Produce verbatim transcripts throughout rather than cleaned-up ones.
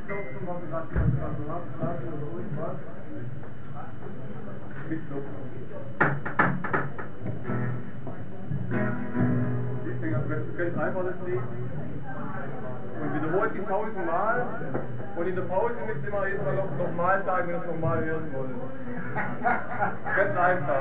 Mitklopfen, was ich gerade gesagt habe, Straßen oder irgendwas. Mitklopfen. Das ist ganz einfach, das Lied. Und wiederholt sich tausendmal. Und in der Pause müsst ihr mal jedes Mal noch, noch mal sagen, wenn ihr es nochmal hören wollt. Ganz einfach.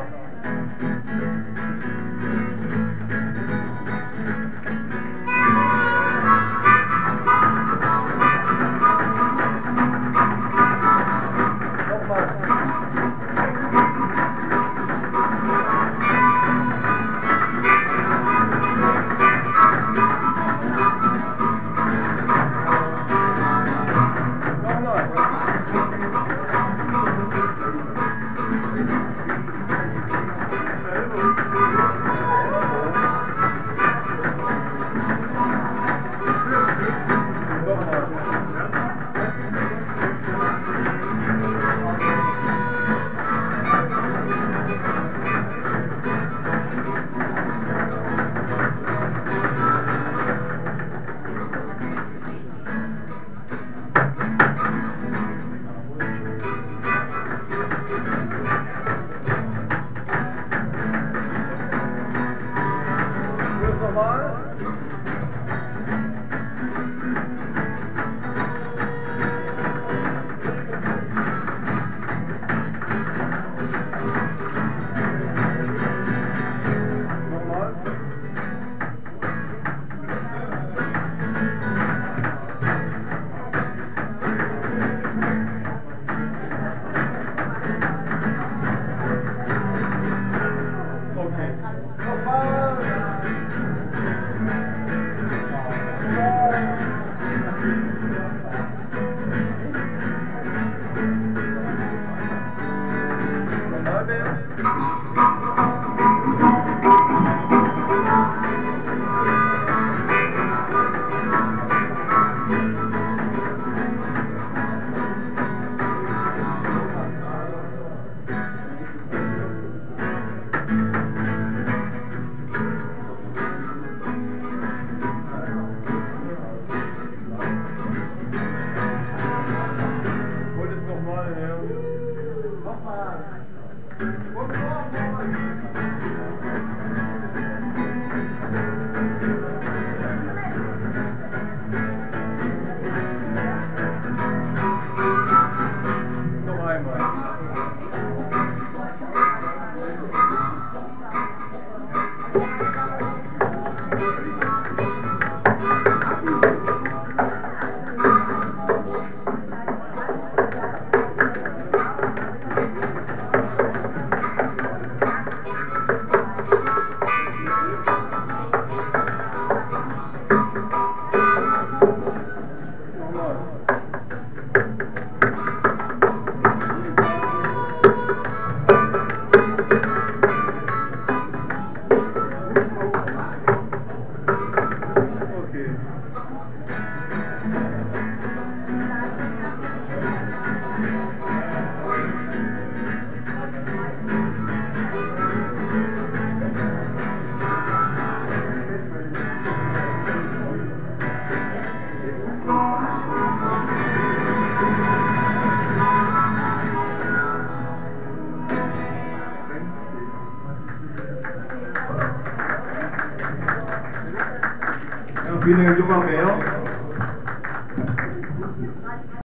Vielen Dank, junger Bär.